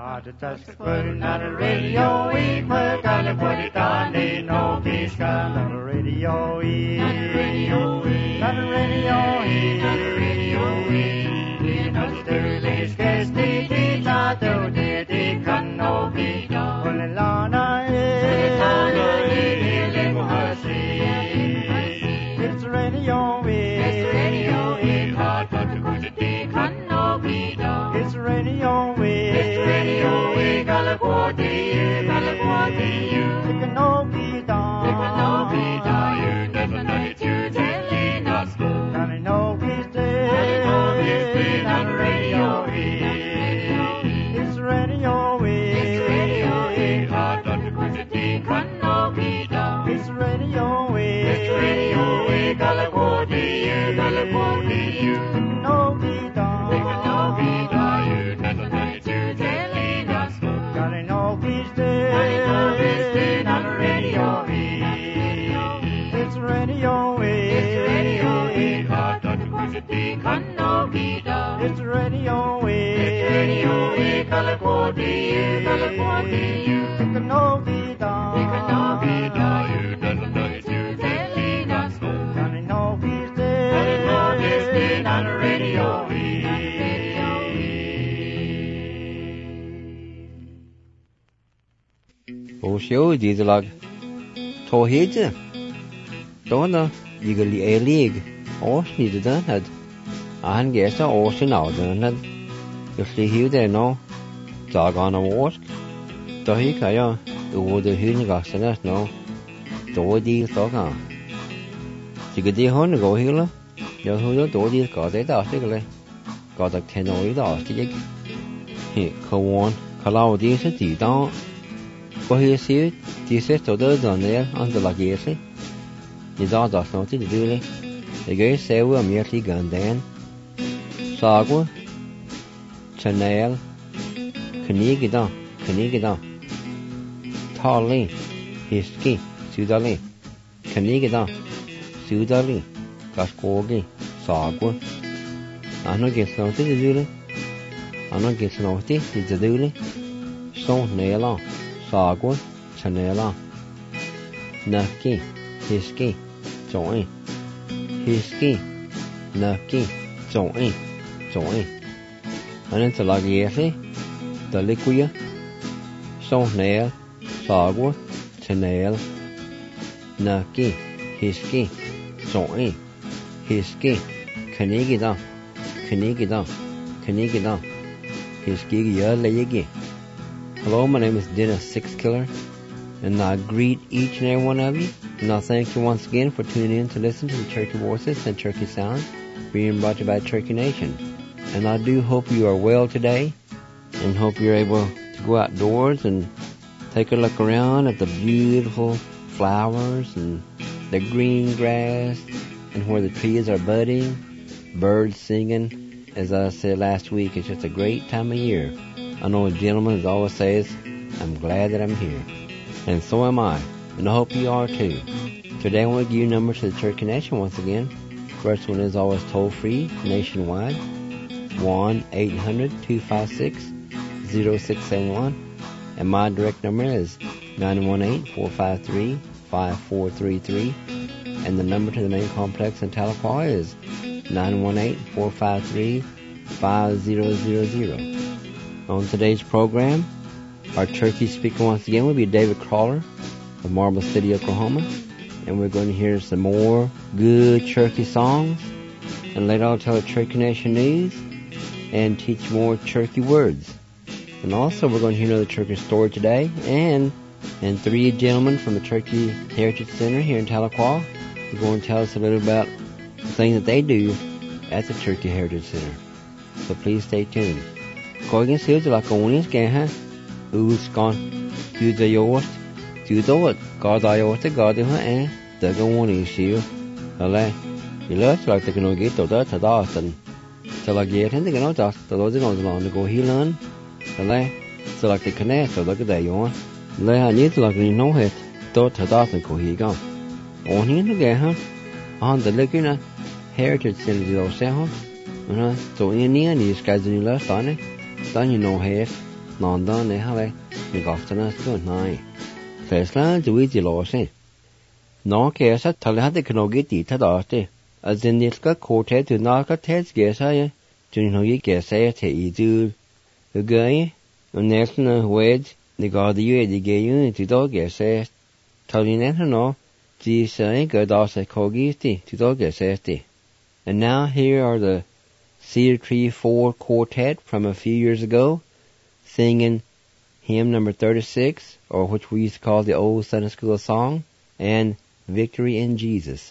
Not a radio, we put on the body down, no peace, not a radio, not a radio, not a radio, not a radio, not a sterling, scarce the teacher, though they can no be done. When the Lana is, it's radio, it's radio, hard to go to the can no be done. It's radio, it's radio, California, you can no be done. It can no be done. You never know it, you telling us. Can I know he's dead? Can I know he's dead on the radio? It's radio, it's radio, hard to go to the can no be done. It's radio, California, you can no be done. It can no be done. You never know it, you telling us. Can I know he's dead? Can I know he's dead on the radio? It's radio, it's radio, hard to go to the can no be done. It's radio, California, you can no be done. It can no be done. You never know it, you telling us. Can I know he's dead? Can I know he's dead on the radio? Ô xíu gì là thô hết chứ đó nó gì cái lì lieg ó gì đó là anh ghé sao ó xin nào đó nó cái lì hiếu đây nó trả còn nó ó đó hết cái à ủa đó hiếu nó gạt sang nó tổ đi đó cả chỉ cái đi hơn nó gọi hiếu lắm giờ hồi đó tổ đi có tới đó chứ cái này có được thay đổi đó chứ cái không want kalau lao đi sẽ chỉ đó có hiếu xíu thì sẽ tổ đó rồi này anh tự làm gì thế thì đó nó chỉ đưa lên để cái xe của mình thì gần đến sao quá Chanel cái đó thao lên hiski sưu lên cái đó sưu lên các cô cái sao quá anh nói cái nó chỉ đưa lên anh nói cái nó chỉ đưa lên xong này là sao quá Chanel là Nike hiski Joy hiski Nike Joy anh sẽ làm gì thế từ lấy quia xong này sao quá Chanel Nike hiski Joy hiski cái đó hiski cái lấy cái hello my name is Dennis Sixkiller and I greet each and every one of you. And I thank you once again for tuning in to listen to the Turkey Voices and Turkey Sound being brought to you by Turkey Nation. And I do hope you are well today and hope you're able to go outdoors and take a look around at the beautiful flowers and the green grass and where the trees are budding, birds singing. As I said last week, it's just a great time of year. I know a gentleman as always says, I'm glad that I'm here. And so am I. And I hope you are too. Today I want to give you numbers to the Turkey Nation once again. First one is always toll free nationwide. 1-800-256-0671. And my direct number is 918-453-5433. And the number to the main complex in Tahlequah is 918-453-5000. On today's program, our turkey speaker once again will be David Crawler of Marble City, Oklahoma. And we're going to hear some more good turkey songs. And later I'll tell the Turkey Nation news and teach more turkey words. And also we're going to hear another turkey story today. And three gentlemen from the Turkey Heritage Center here in Tahlequah are going to tell us a little about the things that they do at the Turkey Heritage Center. So please stay tuned. Coi cái xíu cho là cùng ní kìa ha. Con chú cho yours chú tốt có đại yours tới gọi được hết từ cái món này xíu rồi là thì lớn là từ cái nồi kia tổ tới thật đó tình cho là gì thế thì cái nó cho từ đó tới nồi nó có hí lớn rồi là cho là cái này từ đó cái đại yours lấy hàng nhất là cái nấu hết tốt thật đó thì có hí con ổn hết nó kìa ha anh từ lấy cái này heritage center gì đâu sao nó tụi anh nhớ đi cái gì lớn đó này đó như nấu hết London ne hale ni gostana sto nai Fesla dwi di lose no kesa talha de knogi ti tadaste aziniska quartet to naka tets gesa ye tunhogi gesa te idu ugai unesna wed ni gadi ye di geyu ti do gesa talinen no di sai godasa kogisti ti do gesa. And now here are the Cedar Tree 4 Quartet from a few years ago, singing hymn number 36, or which we used to call the old Sunday school song, and Victory in Jesus.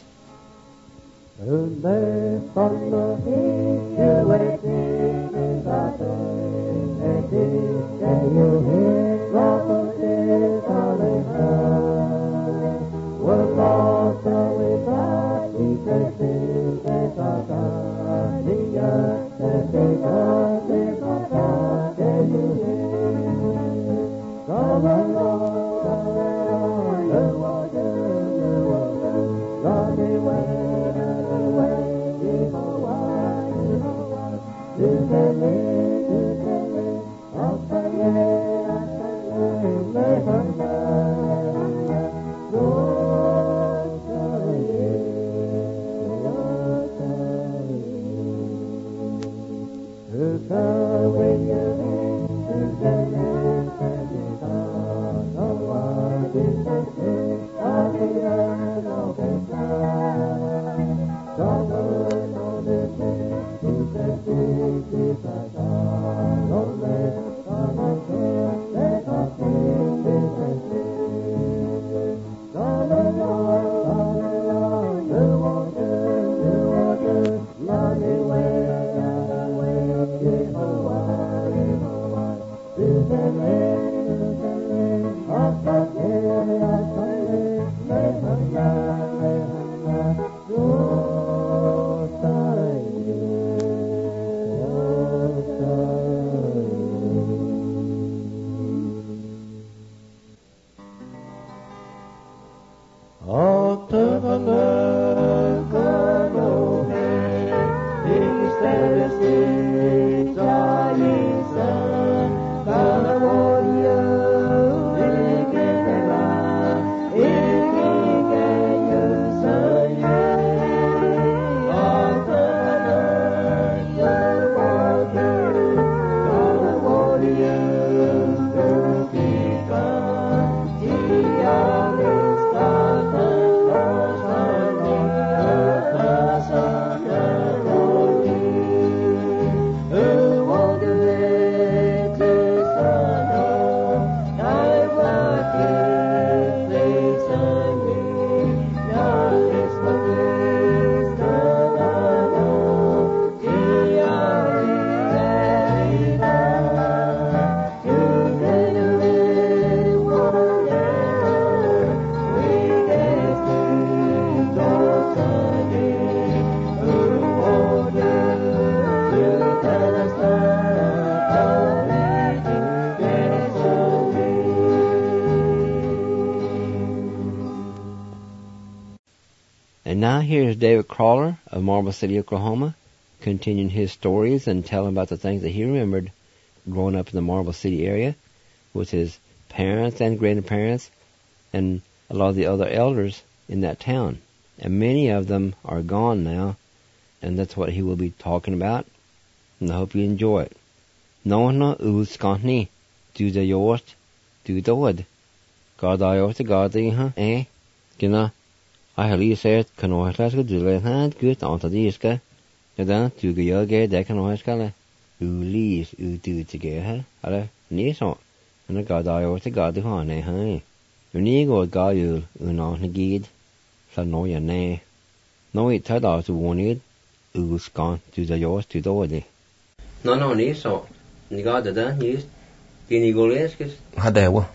And now here's David Crawler of Marble City, Oklahoma, continuing his stories and telling about the things that he remembered growing up in the Marble City area with his parents and grandparents and a lot of the other elders in that town. And many of them are gone now, and that's what he will be talking about, and I hope you enjoy it. Nohna uskantni, du the yost, du the wood. God I yost God the Gina. I have said, can I ask you to let hand good on the diska? Then to go yoga, they can always call it. Lease, do together. Hello, Nison. And the God I ought to God the honey, honey. You need go God you, on the gid. So know your name. No, it turned out to warn it. Who's gone to the yours to the body. No, Nison. You got the done, yes. Can you go less? Hadewa.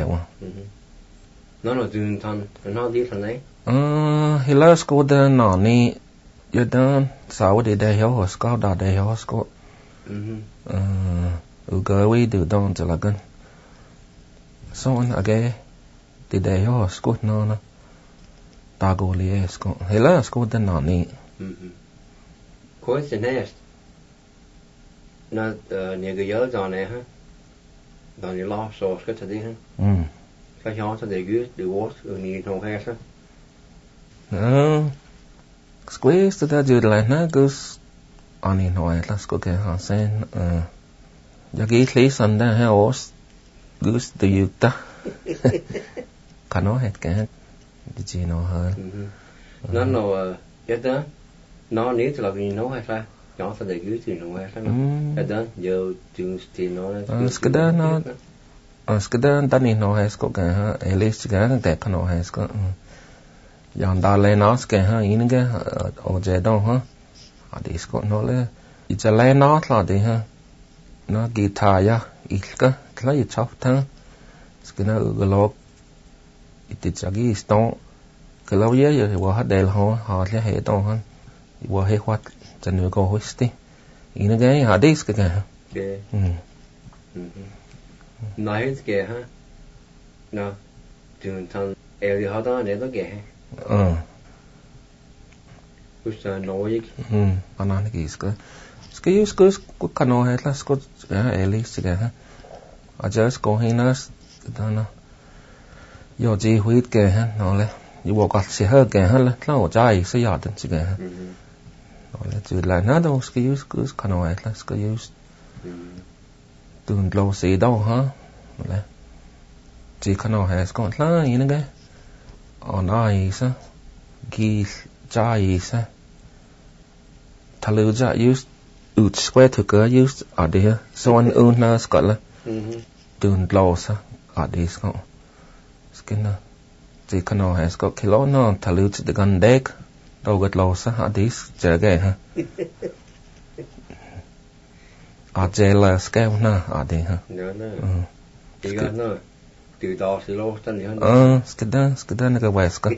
No, doing ton, and not different, eh? He loves go there, no, ni, you're done. So, did they hear Scott, that they hear Scott? We go away, do don't tell again. So, again, did they hear Scott? No. Tago Lee Scott. He loves go there, no, ni. Quite the nest. Not near the yards on there, huh? Dan je laat zoals het te dingen. Kijk je aan te de woord niet nog hersen. Squeeze to the like na goes on in Hawaii. Let's go get her saying, Jackie Lee's on the house goes to you. Can I head get? Did you know her? No, no, get there. No need to love you know her. Nhỏ ta để dưới thì nó nghe cái nó đó giờ trường thì nó skida nó skida ta ni nó hay có cái ha elist cái cái cái nó hay có yang da le nó cái ha in cái ở chế đâu ha ở đây có nó le ít cho le nó là đi ha nó guitar ya ít cái ít chọc thang skida cái lọ ít cho cái stone cái lọ ye giờ qua hát đều họ sẽ hệ đâu ha qua hệ hoạt chân người cô hosti, ini cái hadis cái ha. Okay. Nói cái ha, nó trường thằng em đi học đó để nó cái. Cứ sao nói cái. Anh nói cái cái cái nó hay là cái Alice cái ha. Ở just có hình nó đó nó. Yo chỉ huyết cái ha, nó là, yêu bộ cái sẽ hơi cái ha là, nó trái sẽ giọt đến cái ha. Let's do like nada os que use goes canoe let's go use doing low sea đâu ha le chỉ canoe has got la you know cái on ice gi chai sa thalu ja use ut square to go use ở đây so an una got la doing low sa ở đây got skin chỉ canoe has got kilo no thalu the gun deck đâu gật lò sa hả tí chờ cái ha ở đây là scale na ở đây ha thì cái nó từ đó sẽ lô chân nữa skida nó cái west cái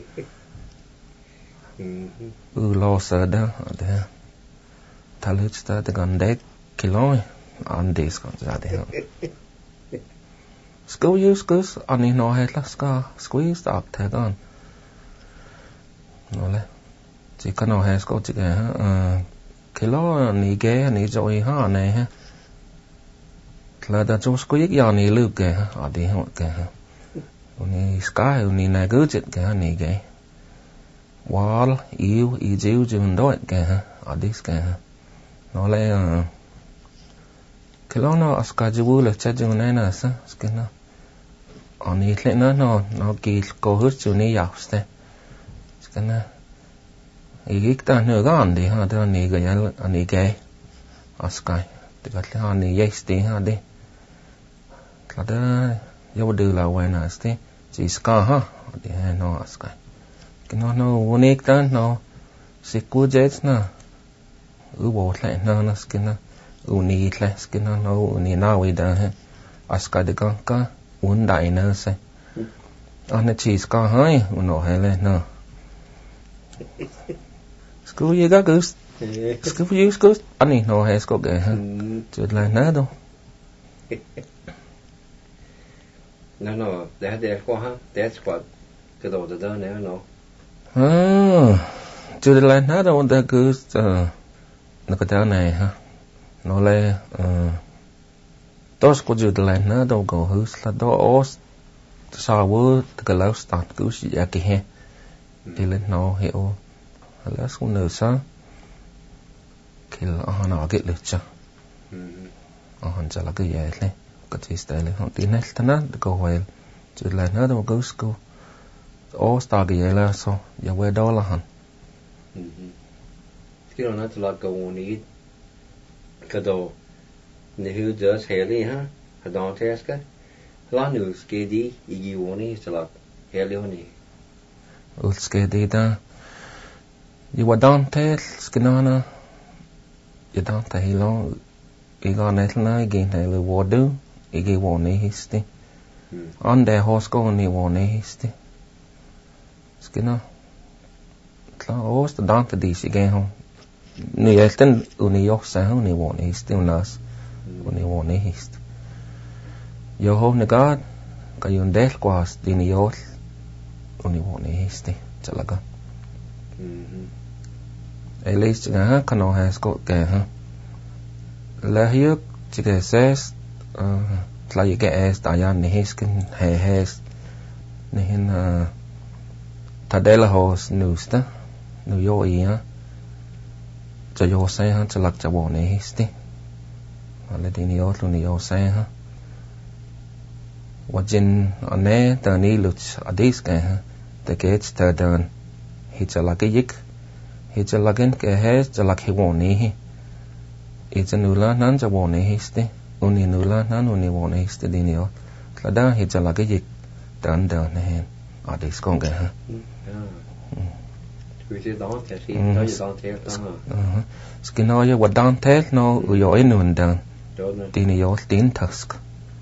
lò sa đó ở đây thà lúc ta từ gần đấy kilo on this còn ra đây ha school use anh nói hết là squeeze up thế con nói lên chỉ cần nói hay có chỉ cái cái lo ní cái ní rồi ha này ha là đã trong squeeze giờ ní lưu cái ha ở đây họ cái ha ní sky ní này cứ chuyện cái ha ní cái wall yêu yêu chừng đó cái ha ở đây cái ha nó lại cái lo nó sky chú là chắc chừng này là sao cái nó ở ní lại nó kỳ cố hết chú ní giàu thế cái nó ý ta nữa gan đi ha ta ni cái anh cái askai thì cái ha ni yes đi ha đi là đó yêu đưa là quay nào thế chỉ ska ha đi ha nó askai cái nó unique ta nó secure jet na bộ lại nó cái nó unique lại cái nó unique nào vậy đó ha askai được cái un đại nó sẽ anh chỉ ska hai nó hay lên nó school you got goose school you goose anh nó hay có cái ha chuyện là nada đâu nó để qua ha để qua cái đồ đó nữa nó chuyện là nada đâu ta cứ nó cái này ha nó là tos có chuyện là nada đâu có hứ là đó os sao vừa cái lâu start cứ chỉ cái ha đi lên nó hiểu là số nửa sao khi là nó cái lịch cha hắn chỉ là cái gì đấy cái gì đấy họ tin hết thằng đó câu hỏi chuyện là nó đâu có school all star cái gì là sao giờ về đó là hắn cái đó nó là câu này cái đó nếu giờ sẽ đi ha cái đó thế cái là nếu cái đi ý này sẽ là cái liệu này cái đi ta you were down there skinana you down there lo iga netla again they will wadu igi wone histi on the horse go ni wone histi skina tla os the down to this again home ni elten uni yok sa ni wone histi unas uni wone histi yo ho ne god ka yun del quas dini yol uni wone histi chalaga at least ha kano has got cái ha là hiếu chỉ cái ses tla cái ta ni hiskin hes ni hin tadela hos nusta nu yo ia cho yo sai ha cho lak cho bo ni histi ale ti ni yo lu ni yo sai ha wajin ane ta ni lut adis ka ha te ke ta dan hi cho lak yik hi cho lakin ke hes cho lak hi bo ni hi it's nula nan cho bo ni histi uni nula nan uni bo ni histi di ni yo tla da hi cho lak yik dan dan ne adis kon ka ha Skinoja wa dan tel no uyo inun dan dini yo tin task.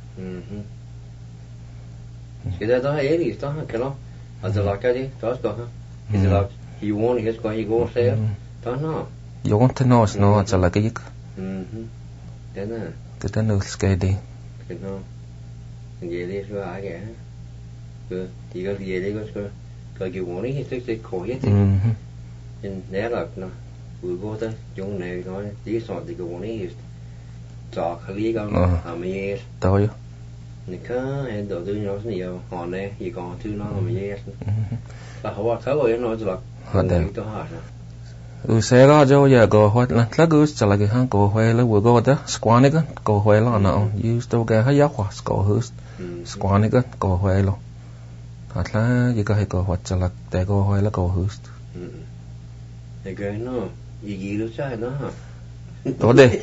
Skida da eri sta ha kelo azalaka di task ha. Izalak he won his go he go say ta no. Yo want to know no azalaka yik. Dena. Kita no skedi. Kino. Ngeli so age. Ke tiga ngeli go so. Cái kiểu muốn ấy thì khổ hết nên nếu là nó vừa vô tới chúng này nói chỉ soạn thì cái muốn ấy trò khởi lý con làm gì tôi này có em đầu tư nó nhiều họ này thì còn thứ nó làm gì là họ thấy rồi nó là tôi hỏi xe ra cho giờ có hoa là lá cứ trả lại cái hàng có hoa là vừa có đó squan cái có hoa là nào use đâu cái hay giáo khoa có hứa squan cái có hoa luôn hoặc là gì có hay có hoạt cho là để có hay là có hứa để cái nó gì đó sai nó hả tốt đi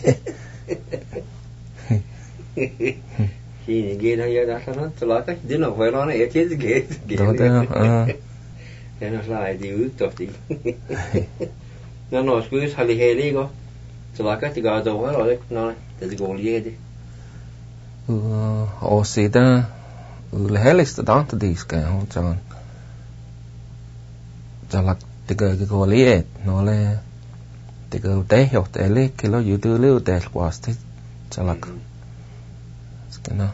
thì cái này giờ đã nó cho là cái đứa nào phải nó này chết cái tốt đấy cái nó sai thì ước tốt thì nó nói cứ sai đi hết đi có cho là cái thì cái đâu phải rồi nó thì cái gì đi họ sẽ ta le helst dan te dis ka ho chan jalak te ga go liet no le te ga te ho te le ke lo yu tu le te was te jalak skena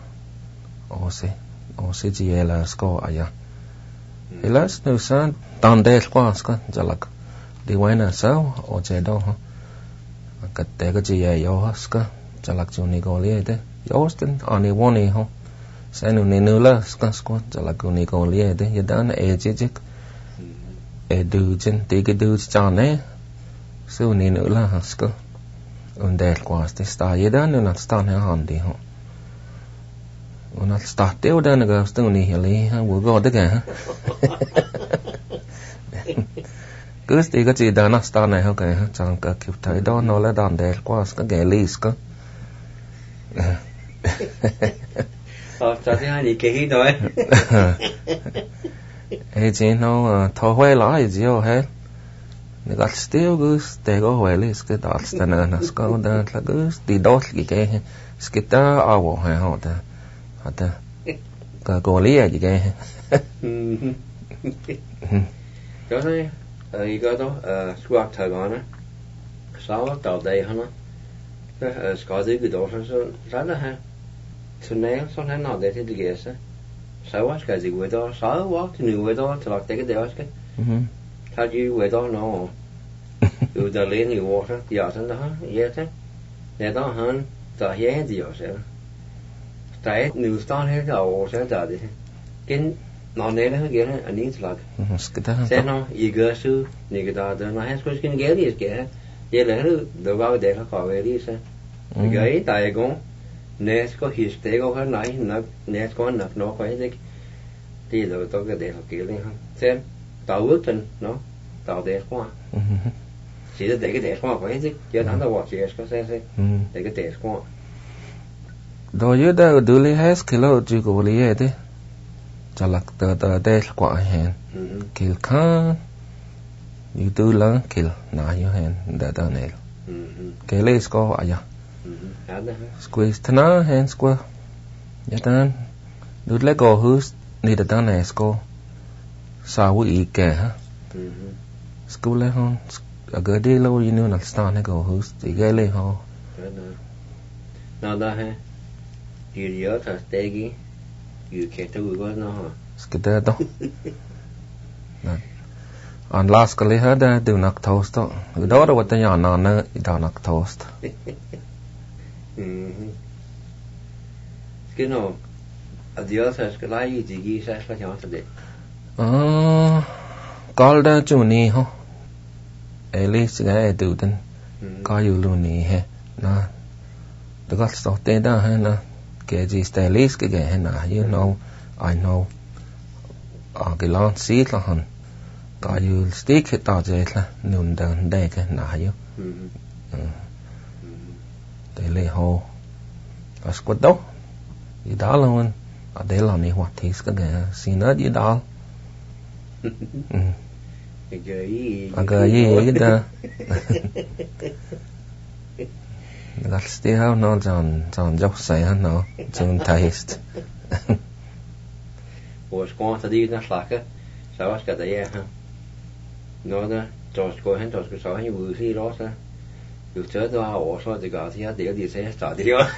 o se ji ela sko aya elas no san dan de was ka jalak di waina sa o che do ha ka te ga ji ya yo ska jalak chu ni go le te yo sten ani woni ho sai nu ne nula skon jala ko ni ko lie de yadan e jik e du chen te ke du cha ne su ni nula hasko und der kwast sta yadan nu sta ne han di ho un sta te odan ga sta ni heli ha wo go de ga cứ tí cái gì đó nó sta này ho cái chẳng cả kịp thấy đó nó là đàn der kwast cái ge lis ko cho thế hai thì kỹ rồi. Ê chị nó thọ huê lá thì dịu hết. Nó gắt still cứ để có huê lý cái đó là nó có đó là cứ đi đốt cái ta ảo hay họ ta cái cô lý gì cái. Cho thế cái đó qua thời gian á sáu tàu đây hả nó cái có gì cái đó rất là hay. Så när sån här nådde till det så var ska det gå då så var det nu då till att det är ska ta ju då no ju där le ni var så ja sen då ja det då han då är det ju så där nu står här då så där det ken nó nè nó kia anh đi till att sen nó igår så ni cái đó nó hay skulle kunna ge det ska det är då var det har kvar det så cái tại cũng nes có hít tế có cái này nes có nạp nó có cái thì rồi tôi cái để học kiểu này không xem tàu ước trên nó tàu để qua chỉ là để cái để qua có cái gì chứ thằng tàu chỉ có xe để cái để qua rồi dưới đây đưa lấy hết kilo chỉ có lấy hết đấy cho lạc tờ để qua hẹn kil khan như tư lớn kil nãy như hẹn để tờ này cái lấy có à squeeze thana hand square yatan dut le go hus ni da dan esko sa wi ke ha school le hon aga de lo you know na sta ne go hus ti ge le ho na da he you ta stegi you ke tu go no ha skita to na an last ka le ha da do nak toast to do da wat ya na na da nak toast Skinno. Adios, I skal lege i de give sig for det. Galda Juni ho. Alice ga du den. Ga you luni he. Na. The got stop there da he na. Ge stylish ge he na. You know, I know. Gelant sit la han. Ga you stick it da je la. Nun dan de ge na you. They lay ho. As quật đâu. Đi đá luôn. Ở đây là này hoạt thế cái này xin nó đi đá. Cái gì đó. That still no John dốc say no John taste. Och skånta dit när slacka. Så vad ska det göra? Nå då, då ska han ju se då så. Du tør du har også det godt her det de sagde start det jo.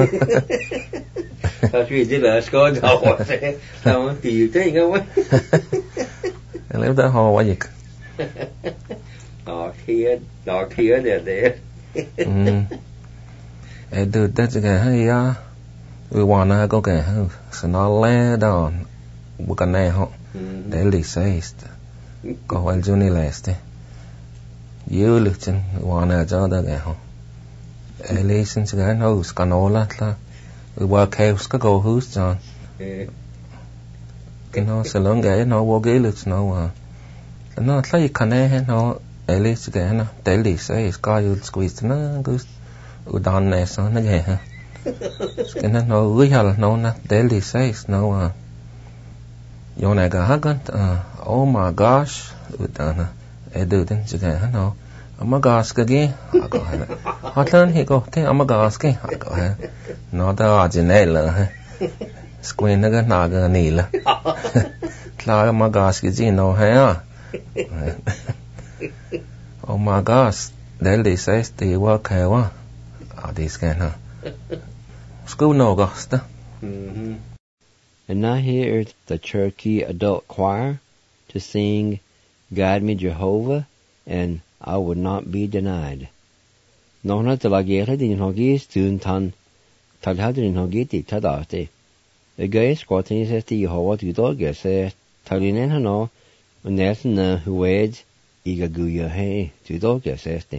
Så vi det der skal du også. Så man blive det ikke hvad. Jeg lavede der har hvad ikke. Nå kia det. Du det cái hay ya. Vi wanna go cái så nó lẽ đó. Bukan này họ. Det är säst. Có väl Johnny läste. You looked in one other there. Listen to the house, canola. We work house, go who's John. So long guy, no, walk looks no. No, it's like can no, Alice again, daily says, guy you'd squeeze no, goose, down there, son again. Skin no, we have no, not daily says, no. Yonaga Haggard, oh my gosh, Udana. Do then again, no. I'm a gas again. I go ahead. Hot learn he go. Think I'm a gas again. I go ahead. No, the original. Squeen again, naga nila. Clara my gas is in no hair. Oh my gosh. They says the work here. Oh, this can, School no gosta. And now here is the Cherokee Adult Choir to sing Guide Me Jehovah, and I Would Not Be Denied. Nona te la gere din hogi stun tan tal hadrin hogi ti tadate. The guy squatting says to Jehovah to dog says talinen hano and nelson who wed iga guya hey to dog says te.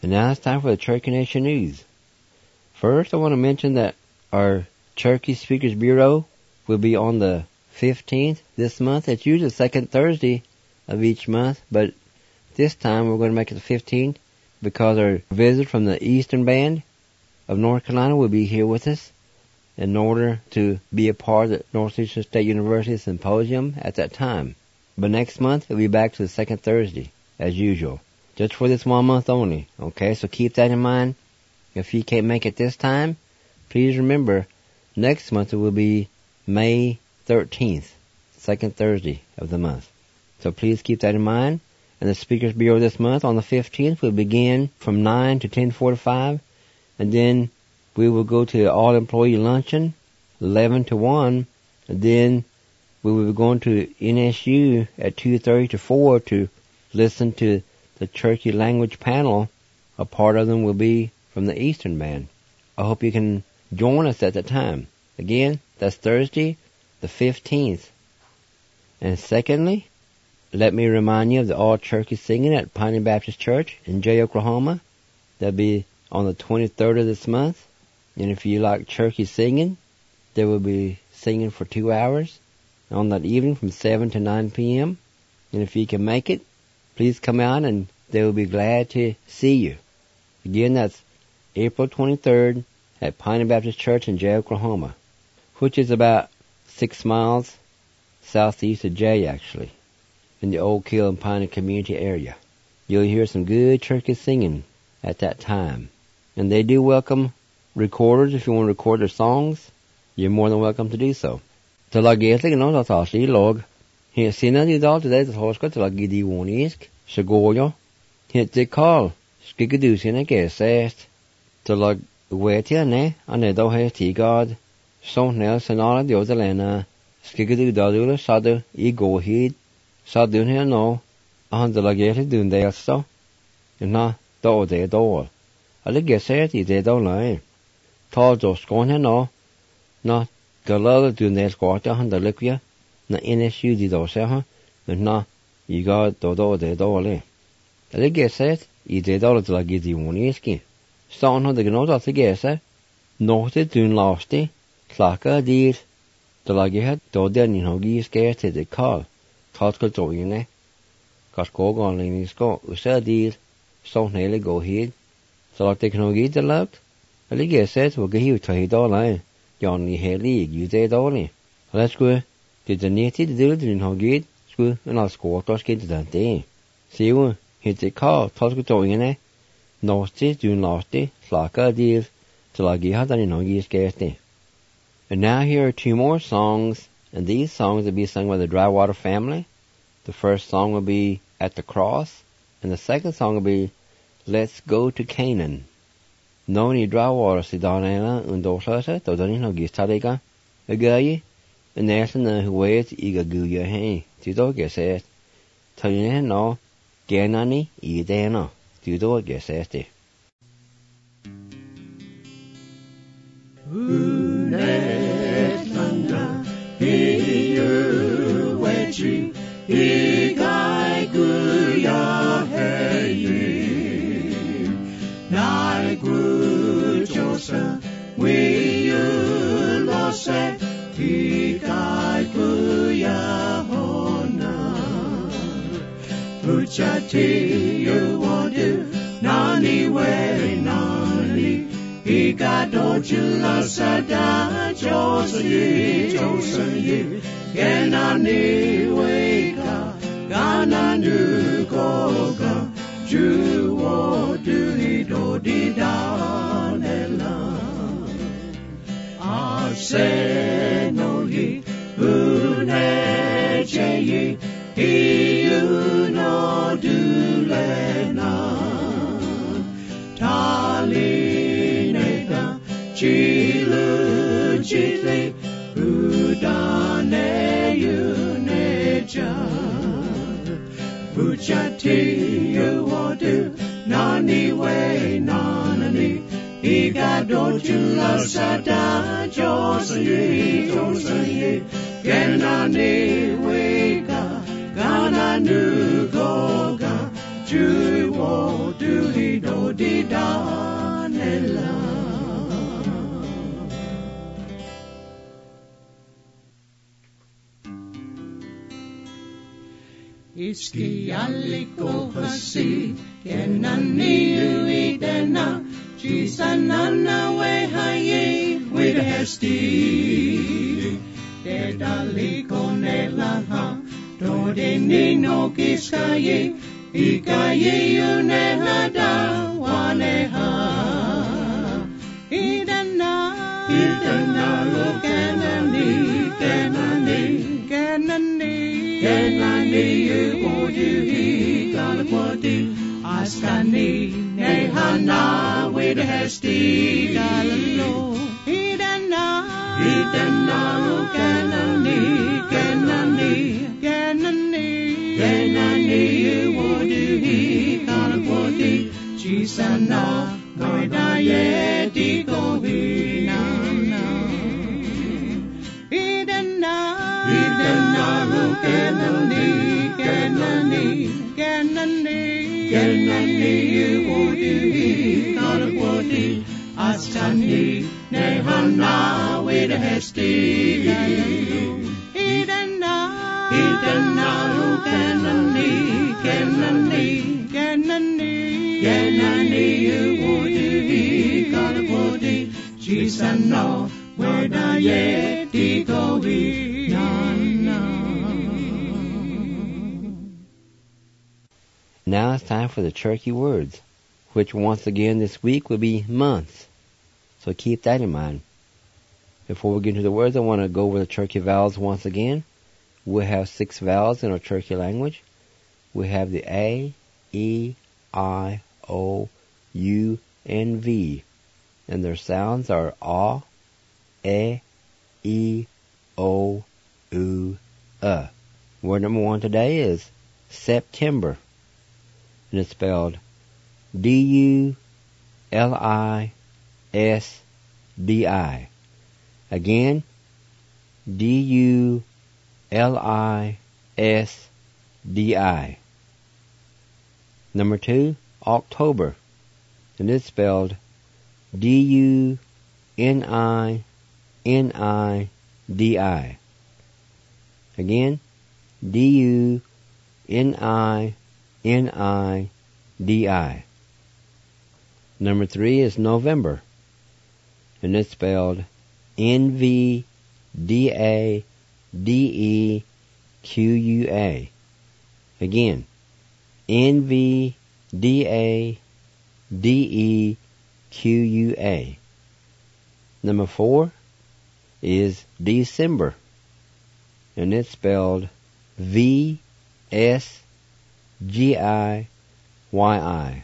And now it's time for the Cherokee Nation News. First, I want to mention that our Cherokee Speakers Bureau will be on the 15th this month. It's usually the second Thursday of each month, but this time we're going to make it the 15th because our visitor from the Eastern Band of North Carolina will be here with us in order to be a part of the Northeastern State University Symposium at that time. But next month, we'll be back to the second Thursday, as usual, just for this 1 month only. Okay, so keep that in mind. If you can't make it this time, please remember, next month it will be May 13th, second Thursday of the month. So please keep that in mind. And the Speakers Bureau this month on the 15th will begin from 9 to 10:45, and then we will go to all-employee luncheon, 11 to 1, and then we will be going to NSU at 2:30 to 4 to listen to the Cherokee language panel. A part of them will be from the Eastern Band. I hope you can join us at that time. Again, that's Thursday, the 15th. And secondly, let me remind you of the all-Cherokee singing at Pioneer Baptist Church in Jay, Oklahoma. That'll be on the 23rd of this month. And if you like Cherokee singing, they will be singing for 2 hours on that evening from 7 to 9 p.m. And if you can make it, please come out and they will be glad to see you. Again, that's April 23rd at Pioneer Baptist Church in Jay, Oklahoma, which is about 6 miles southeast of Jay, actually, in the Oak Hill and Pioneer community area. You'll hear some good Cherokee singing at that time. And they do welcome recorders. If you want to record their songs, you're more than welcome to do so. Så lag egentligen något att ha sig lag. Senare idag till det att ha ska till lag gidionisk. Så går jag. Hette Karl. Skicka du sina gäst. Till lag vet jag ne. Anne då har tigad. Sånt när sen alla de åter lena. Skicka du då du sa du I går hit. Sa du här nå. Han till lag egentligen du det alltså. Na då det då. Alla gäst I det då nej. Ta då skån här nå. Na Galala do nes quarta handa liquia na NSU di dosa na iga dodo de dole. Ale geset I de dole de la gidi woniski. Stan handa gnota te gesa. Note dun lasti. Klaka dir. De la gehet do de ni hogi skete de call. Tatkal doine. Kasko gon linisko usa dir. So nele go hid. So la teknologi de lagt. Ale geset wo gehi tahi dole. Johnny Haley, you did only. Let's go. Did the native do it in Hogate? School and I'll score to get that day. See you, hit the car, toss it in it. Nasty, do nasty, slaka deal, till I get in Hoggie's scarcity. And now here are 2 more songs, and these songs will be sung by the Drywater family. The first song will be At the Cross, and the second song will be Let's Go to Canaan. Noni Drywater si Darnella undosasa to dani no gistariga agayi and nesana who waits iga guya hey tido geset tayne no genani idena tido gesete Unetanda hiyu wechi igai guya hey Nai gujosa we lose ikai guya hona Puchati you want to nani we nani Igado jula sada josi genani weka gananu goga Juwo do di da nela Arsenoli unejeyi Iuno dulena Talinega chilu chitli Udane yuneja Puchati you want to Nani we nani Igado jula sada josi Genani weka Gananu goga Juwo do di danella. Iski alliko hasi, kenani ui dena, jisanana we haye, with hesti. Dedaliko nelaha, dode nino kiskaye, ikaye unehada waneha. Idana lo kenani, Kenani Galakwati Askani Nehana with hesti Galalo Idana Kenani Woduhi Galakwati Chisana Noidaye Dikohi Nana Idana Kenani, Woduhi, Galakwati, Astani, Nehana, with hesti. Idana, Kenani, Woduhi, Galakwati, Chisano, Wedaye, Dikohi, Nana. Now it's time for the Cherokee words, which once again this week will be months. So keep that in mind. Before we get into the words, I want to go over the Cherokee vowels once again. We have 6 vowels in our Cherokee language. We have the A, E, I, O, U, and V. And their sounds are A, E, O, U, Word number 1 today is September. And it's spelled D-U-L-I-S-B-I. Again, D-U-L-I-S-B-I. Number 2, October. And it's spelled D-U-N-I-N-I-D-I. Again, D-U-N-I-N-I-D-I. Number 3 is November, and it's spelled N-V-D-A-D-E-Q-U-A. Again, N-V-D-A-D-E-Q-U-A. Number 4 is December, and it's spelled V-S-G-I-Y-I.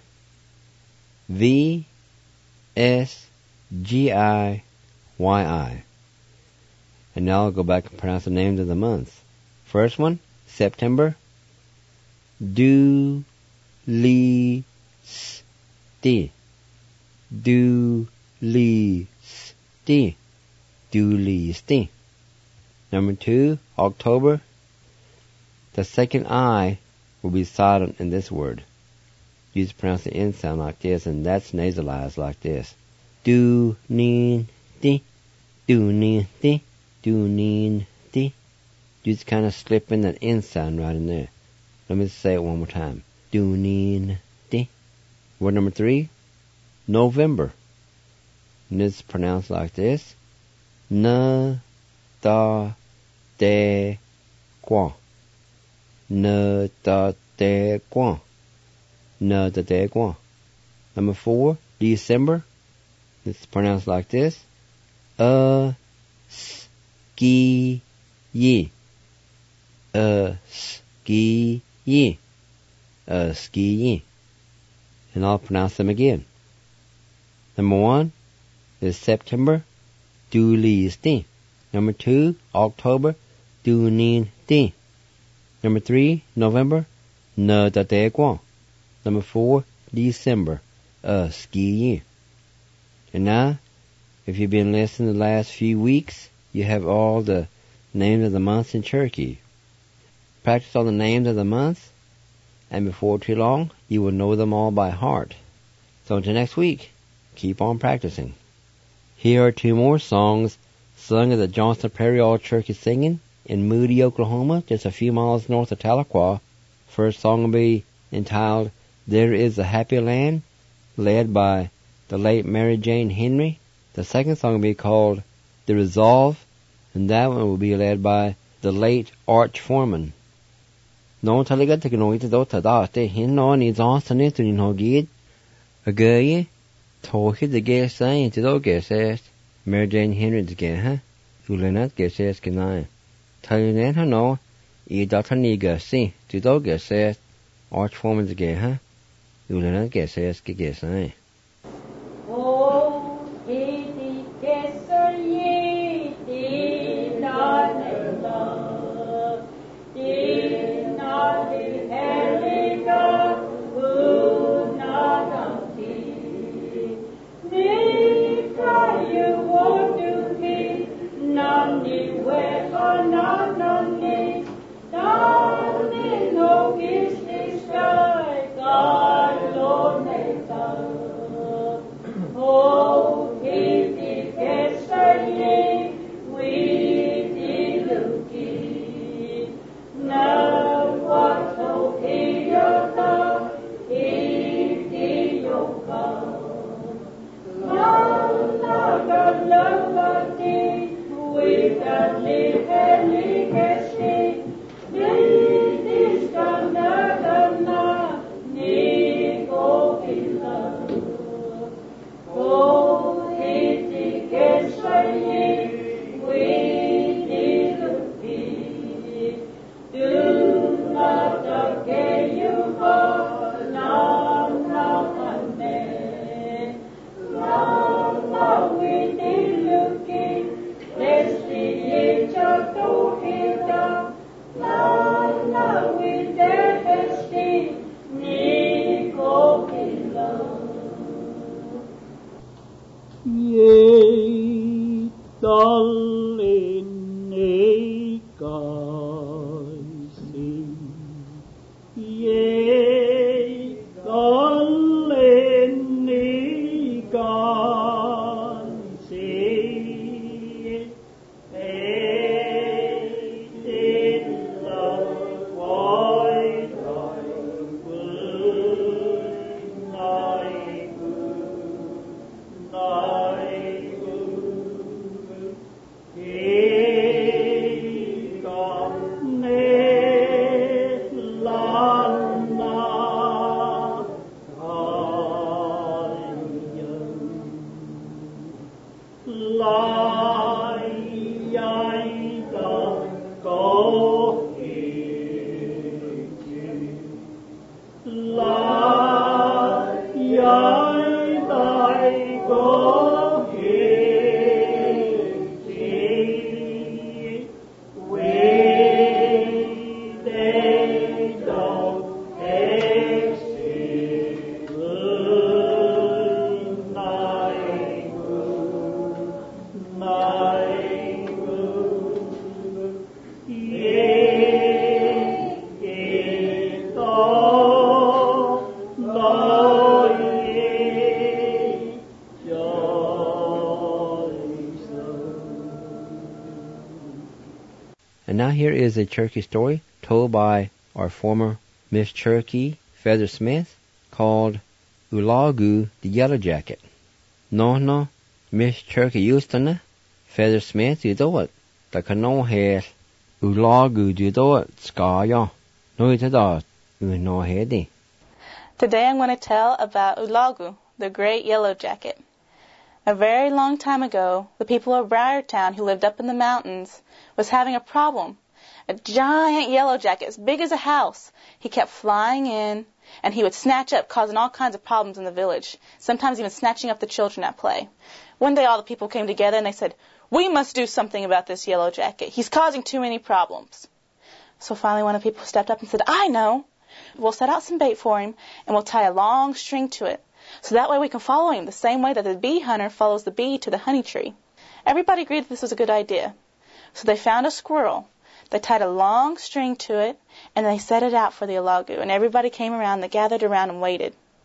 V-S-G-I-Y-I. And now I'll go back and pronounce the names of the months. First one, September. Du-li-sti. Du-li-sti. Du-li-sti. Number 2, October. The second I will be silent in this word. You just pronounce the N sound like this, and that's nasalized like this. Do-nin-ti. Do-nin-ti. Do-nin-ti. You just kind of slip in that N sound right in there. Let me say it one more time. Do-nin-ti. Word number 3, November. And it's pronounced like this. Na-da-de-kwa. Na-da-de-kwa. Na-da-de-kwa. Number 4, December. It's pronounced like this. A-ski-yi. A-ski-yi. A-ski-yi. And I'll pronounce them again. Number 1 is September. Du-li-sti. Number 2, October. Du-nin-ti. Number 3, November. Na-da-de-kwa. Number 4, December. Ski-yi. And now, if you've been listening the last few weeks, you have all the names of the months in Cherokee. Practice all the names of the months, and before too long, you will know them all by heart. So until next week, keep on practicing. Here are 2 more songs sung at the Johnston Prairie All Church Singing in Moody, Oklahoma, just a few miles north of Tahlequah. First song will be entitled There Is a Happy Land, led by the late Mary Jane Henry. The second song will be called The Resolve, and that one will be led by the late Arch Foreman. No talaga teknologi do tada te hin no ni Johnston it ni no gid. Agaye tohi de ge sai to do ge says Mary Jane Henry de ge ha. Ulenat ge says ke nai. Talinan ha no I data ni ge si to do ge says Arch Foreman de ge ha. Ulenat ge says ke ge sai. And now here is a Cherokee story told by our former Miss Cherokee, Feather Smith, called Ulagu the Yellow Jacket. No, Miss Cherokee Houston, Feather Smith, you do it. The canoe has Ulagu, you do it, Skaya. No, it's a dot. You know, heady. Today I'm going to tell about Ulagu, the great yellow jacket. A very long time ago, the people of Briartown who lived up in the mountains was having a problem. A giant yellow jacket as big as a house. He kept flying in, and he would snatch up, causing all kinds of problems in the village, sometimes even snatching up the children at play. One day all the people came together and they said, "We must do something about this yellow jacket. He's causing too many problems." So finally one of the people stepped up and said, "I know. We'll set out some bait for him, and we'll tie a long string to it. So that way we can follow him the same way that the bee hunter follows the bee to the honey tree." Everybody agreed that this was a good idea. So they found a squirrel. They tied a long string to it, and they set it out for the Ulagu, and everybody came around, they gathered around and waited.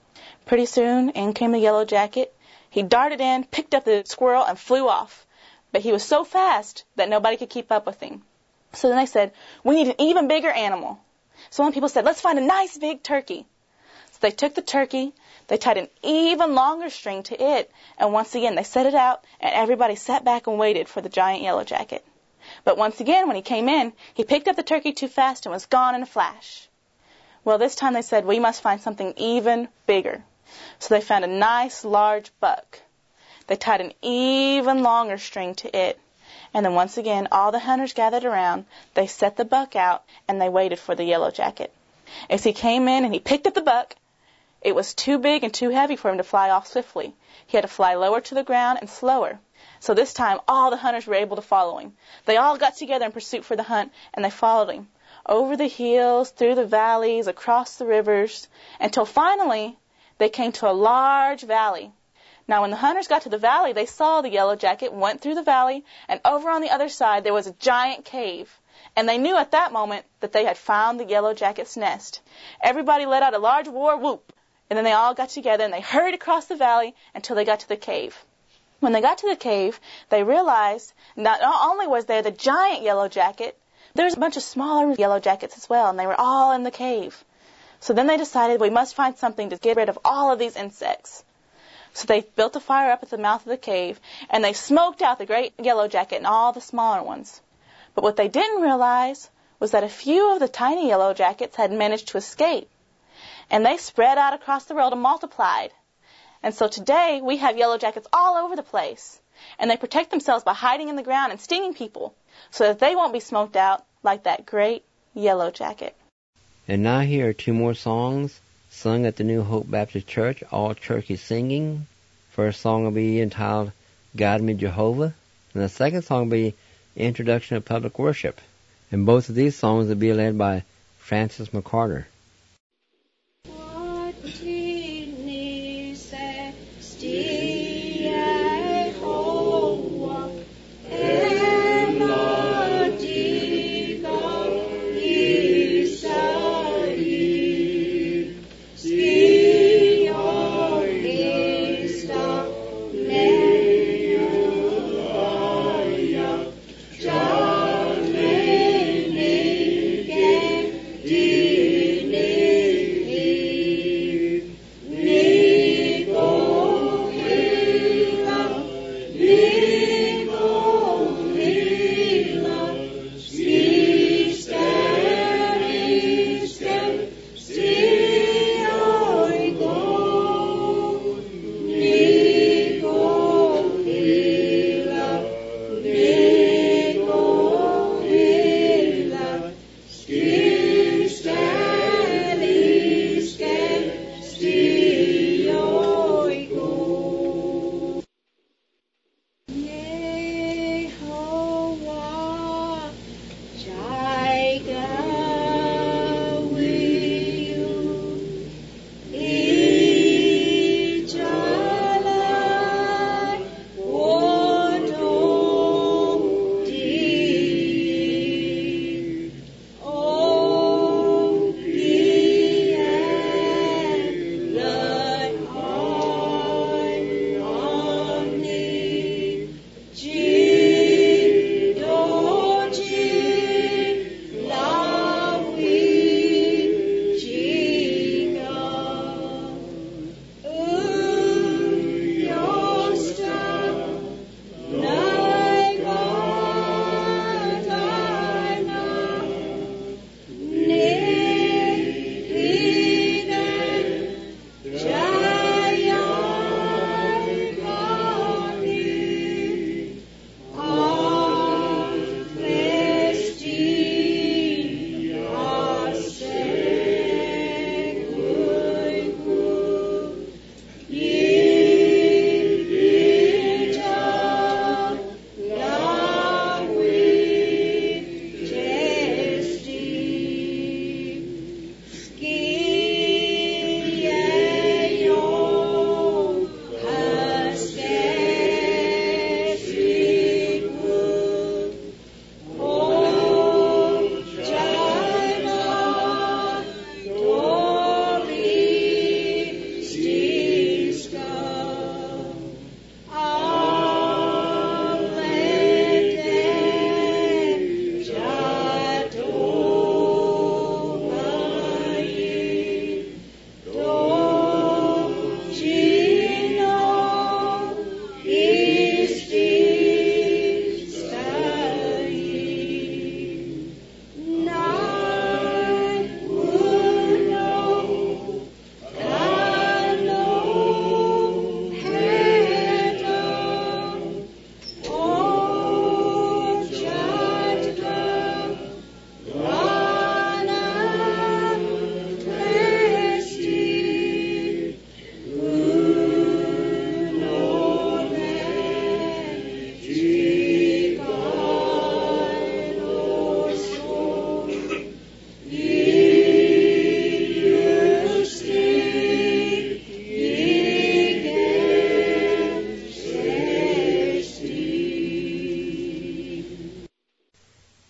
Pretty soon, in came the Yellow Jacket. He darted in, picked up the squirrel, and flew off. But he was so fast that nobody could keep up with him. So then they said, we need an even bigger animal. So one people said, let's find a nice big turkey. So they took the turkey, they tied an even longer string to it, and once again they set it out, and everybody sat back and waited for the giant Yellow Jacket. But once again, when he came in, he picked up the turkey too fast and was gone in a flash. Well, this time they said, we must find something even bigger. So they found a nice large buck. They tied an even longer string to it. And then once again, all the hunters gathered around. They set the buck out, and they waited for the Yellow Jacket. As he came in and he picked up the buck, it was too big and too heavy for him to fly off swiftly. He had to fly lower to the ground and slower. So this time, all the hunters were able to follow him. They all got together in pursuit for the hunt, and they followed him over the hills, through the valleys, across the rivers, until finally they came to a large valley. Now, when the hunters got to the valley, they saw the Yellow Jacket, went through the valley, and over on the other side there was a giant cave. And they knew at that moment that they had found the Yellow Jacket's nest. Everybody let out a large war whoop, and then they all got together and they hurried across the valley until they got to the cave. When they got to the cave, they realized not only was there the giant Yellow Jacket, there was a bunch of smaller Yellow Jackets as well, and they were all in the cave. So then they decided we must find something to get rid of all of these insects. So they built a fire up at the mouth of the cave, and they smoked out the great Yellow Jacket and all the smaller ones. But what they didn't realize was that a few of the tiny Yellow Jackets had managed to escape. And they spread out across the world and multiplied. And so today we have Yellow Jackets all over the place. And they protect themselves by hiding in the ground and stinging people so that they won't be smoked out like that great Yellow Jacket. And now here are two more songs sung at the New Hope Baptist Church, all church is singing. First song will be entitled Guide Me Jehovah, and the second song will be Introduction of Public Worship. And both of these songs will be led by Francis McCarter.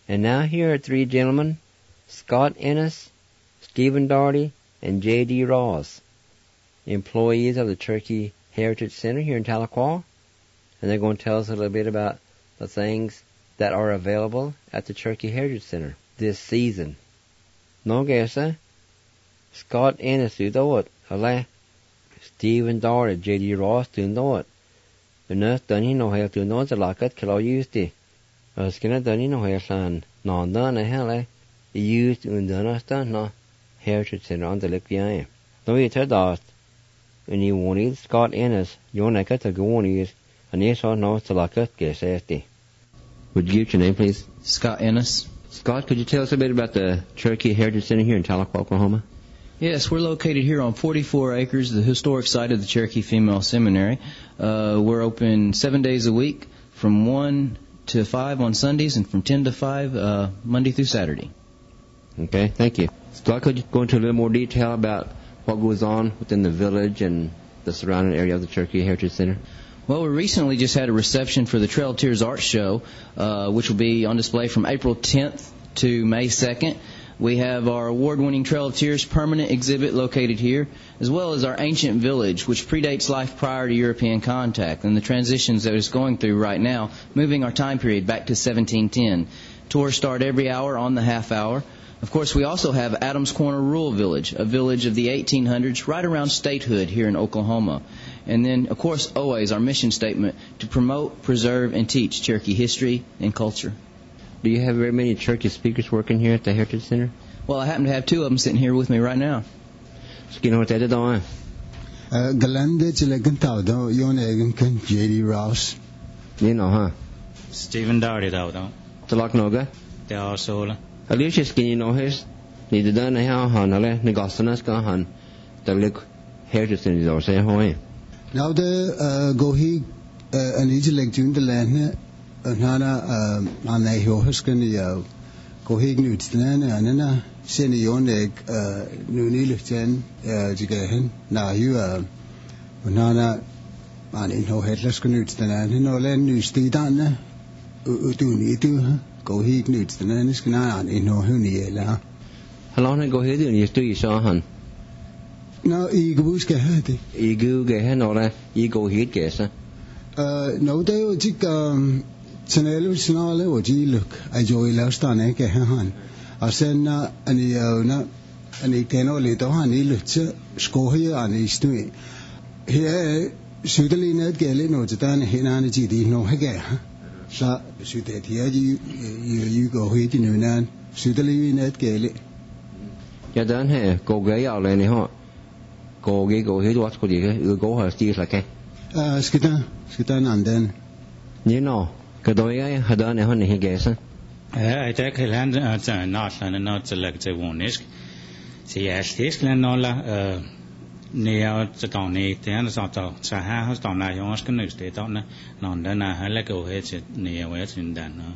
And now here are three gentlemen, Scott Ennis, Stephen Daugherty, and J.D. Ross, employees of the Turkey Heritage Center here in Tahlequah, and they're going to tell us a little bit about the things that are available at the Turkey Heritage Center this season. No guessa, Scott Ennis do it, hello, Stephen Daugherty, J.D. Ross do it. The nurse done he no hair to know the locket kilo used it. Skinner done he no hair son, no done a hell used in the nurse done no Heritage Center on the lip behind. No you tell us, when you want it, Scott Ennis, your neck at the go on is, and yes or no the locket guess asty. Would you give your name, please? Scott Ennis. Scott, could you tell us a bit about the Turkey Heritage Center here in Tahlequah, Oklahoma? Yes, we're located here on 44 acres, the historic site of the Cherokee Female Seminary. We're open 7 days a week, from 1 to 5 on Sundays, and from 10 to 5 Monday through Saturday. Okay, thank you. Scott, could you go into a little more detail about what goes on within the village and the surrounding area of the Cherokee Heritage Center? Well, we recently just had a reception for the Trail Tears Art Show, which will be on display from April 10th to May 2nd. We have our award-winning Trail of Tears permanent exhibit located here, as well as our ancient village, which predates life prior to European contact, and the transitions that it's going through right now, moving our time period back to 1710. Tours start every hour on the half hour. Of course, we also have Adams Corner Rural Village, a village of the 1800s, right around statehood here in Oklahoma. And then, of course, always our mission statement to promote, preserve, and teach Cherokee history and culture. Do you have very many Cherokee speakers working here at the Heritage Center? Well, I happen to have two of them sitting here with me right now. Galanda Chilekantaudo, Yon J.D. Ross. You know, huh? Stephen Daugherty, though. Talaknoga? They are solar. Alicia Skinny no his. Neither done a han, Negastanas Gahan, the look Heritage Center or say, Hoy. Now the Gohi and each like June the land. Nana Anna Hoskin Gohig Nutsland and Senionek Nunilichen Jigahan. Now you Nana an in ho headless Nutsland and no land new Stidana Uduni to Gohig Nutsland is Gnan in no Huniela. How long ago he didn't used to you saw hun? No, Eguska had it. Egu Gahan or Ego Heat guess. No, they would Chanelu Snale or G look, I joy Laustane Gahan. I send any any cano little honey lutzer, score here and he's doing. Here, Sudali net Galen or Jatan Hinanity, no Haga. So, should that here you go hit in Yunan, Sudali net Gale. You done here, go gay out any hot. Go hit what's good you go her steals like a. Skitan and then. You know. Kadoya had done a honey, he guess. I take a land at Northland and not select a warnisk. See, as this land nola near the donate the answer to Saha has done I ask a new state on none then I let go heads near where it's in then.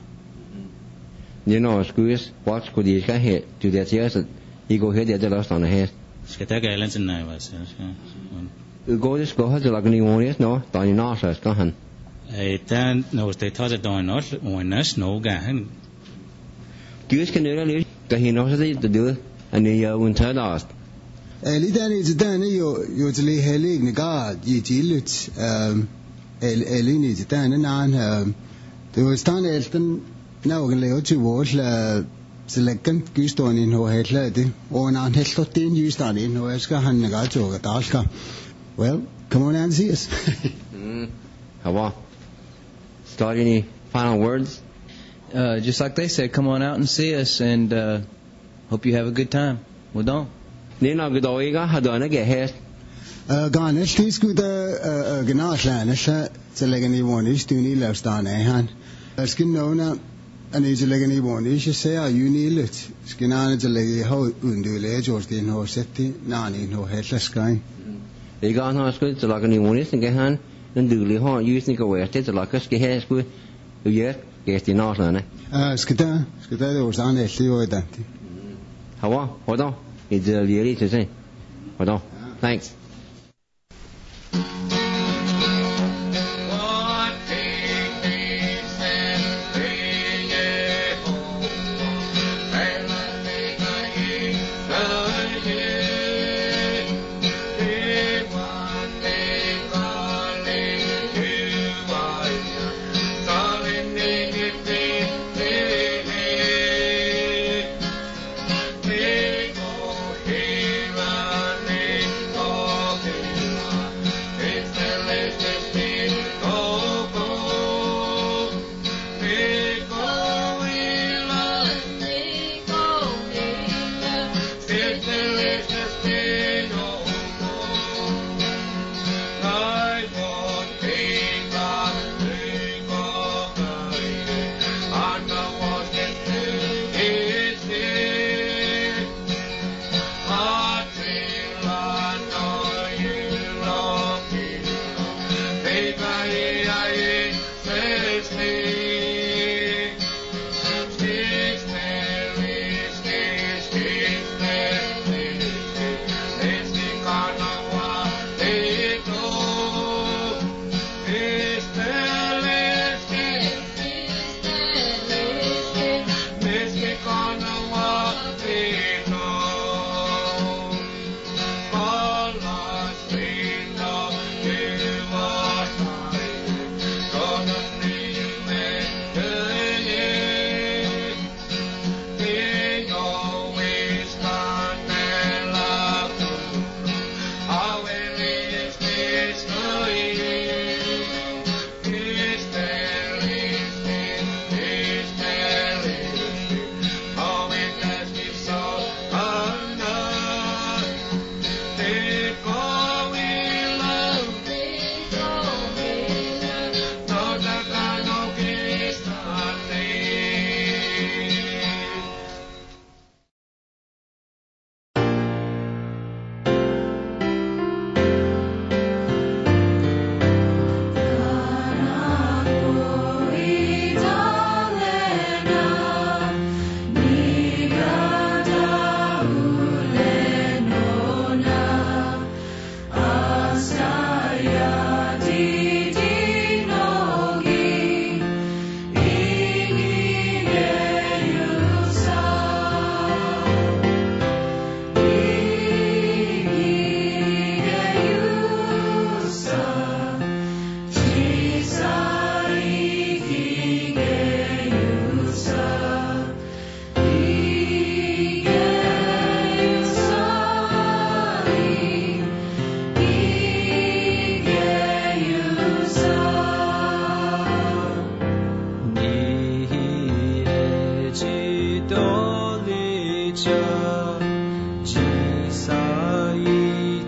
You know, squeeze, what's good you can hit to that years that you go hit the last on the head. Skitagallants and I was. You go this go has like any warriors, no, Donny Narsa, Gahan. Then knows they thought it on us when us no gahan. Goose can really that he knows it to do and the winter last. Elidan is done usually hailing the guard, ye gillet, Elin is done and there was done Elton now can lay to watch select Guston in her head lady or an Hestotin used on in Hoeska Hanagato at Alka. Well, come on and see us. How about? Scott, any final words? Just like they said, come on out and see us, and hope you have a good time. Well done. Nina Godoiga had done a get head. Garnish, this good Gnashlan, it's like anyone is to Neil Stan, eh? Skin Nona, and it's like anyone is to say, you need it. Skinan is a lady how undulate or skin or setting, none no headless kind. They got no good to like anyone is and get hand. And duly hard using a way to like us get hair school, yet get the Northland. Skita was on a Theo Dante. How? Hold on. It's really to say. Hold on. Thanks.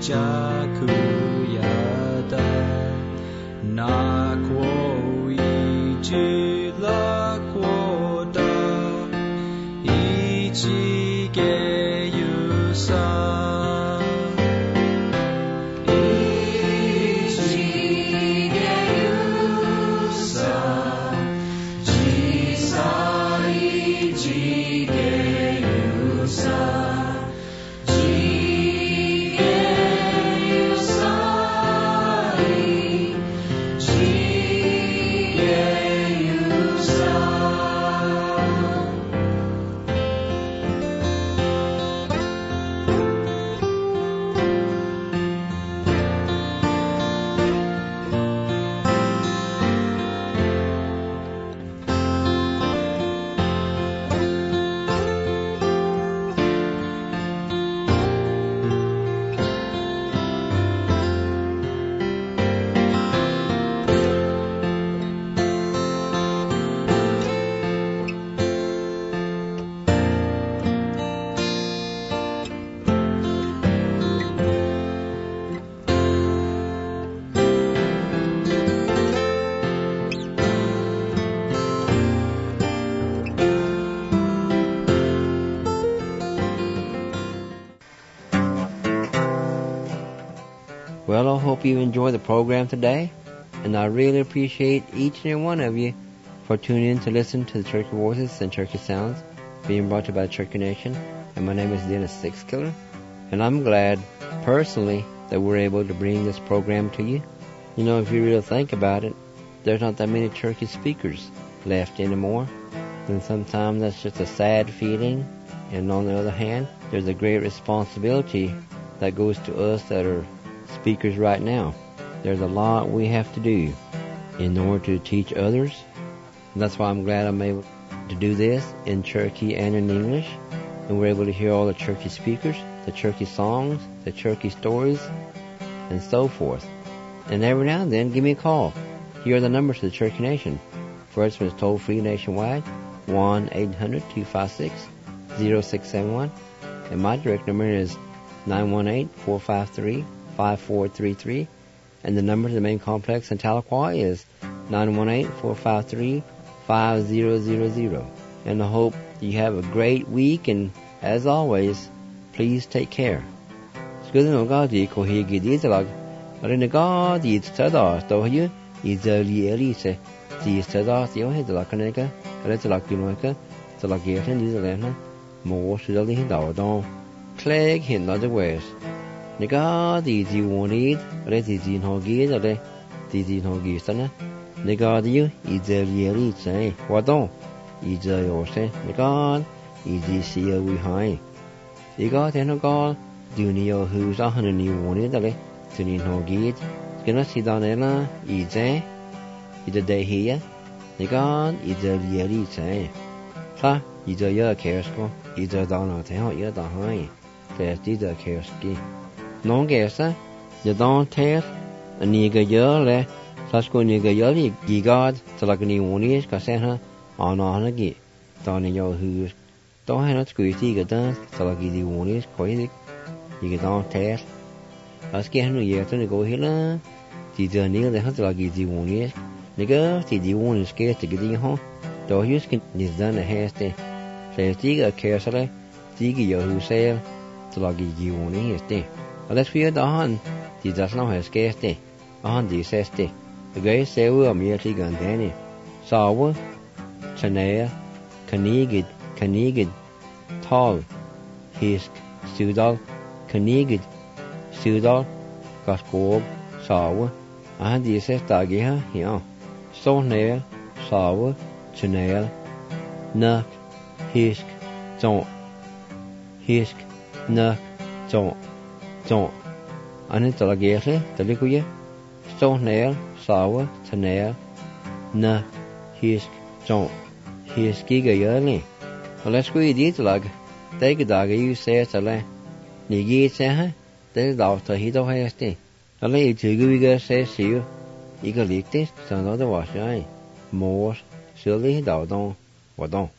jakuyada nakwo ijila kwoda ichige yusa Well, I hope you enjoyed the program today, and I really appreciate each and every one of you for tuning in to listen to the Turkey Voices and Turkey Sounds being brought to you by the Turkey Nation. And my name is Dennis Sixkiller, and I'm glad, personally, that we're able to bring this program to you. You know, if you really think about it, there's not that many Turkey speakers left anymore, and sometimes that's just a sad feeling. And on the other hand, there's a great responsibility that goes to us that are speakers right now. There's a lot we have to do in order to teach others. And that's why I'm glad I'm able to do this in Cherokee and in English. And we're able to hear all the Cherokee speakers, the Cherokee songs, the Cherokee stories, and so forth. And every now and then, give me a call. Here are the numbers to the Cherokee Nation. First one is toll-free nationwide, 1-800-256-0671. And my direct number is 918-453-5433, and the number to the main complex in Tahlequah is 918-453-5000. And I hope you have a great week, and as always, please take care. Skudden gadi ko higi dizalag, arina gadi tada stohyu, izali elise, di tada yo hedalakaneka, retalakinoka, talagetan dizalena, mo sudali hindawdon, clegg hin the west. Nega di wanted, reti di hogid, or di hogistana. Nega you, izali elise, wadon, izay orse, nega, izi see we high. You got in a gall, Dunio who's a hundred new wanted, Tunin hogid, gonna see Donella, izay, either day here, nega, izali elise. Sa, either your caresco, either down or tell you the high. There's either careski. No guess, you don't tell a nigger yell, such go nigger yelly, gigard, to like a new one is, Cassandra, on a git. Donny your who's don't have not squeeze get done, so like the one is quite you don't tell. Let's get him here to go here. Did you near the hunter like the one is? Nigger, did you want to scared to get in home? Though you can is done a hasty. Says Digger carefully, Digger your who sail, to like the one is there. Let's fear the hunt. He does not have scarcity. On the sesty. The great sailor of merely gun Danny. Sour, Chanea, Canigid, Tall, Hisk, Sudal, Canigid, Sudal, Gascob, Sour, and the sestagia here. So nail, Sour, Chanea, Nuck, Hisk, Don't, Hisk, Nuck, Don't. Anh ta là ghét đấy, ta lấy cái so nail, sour, nail, na, hisk, don't, hisk cái gì này, let's go đi tới là, tới cái đó cái xe ta là, nhỉ gì xe ha, tới đầu ta hít đâu hay thế, lấy cái cái xe xíu, cái liệt đấy, sau đó ta vào xe, mua, xử lý đầu đông, hoạt động.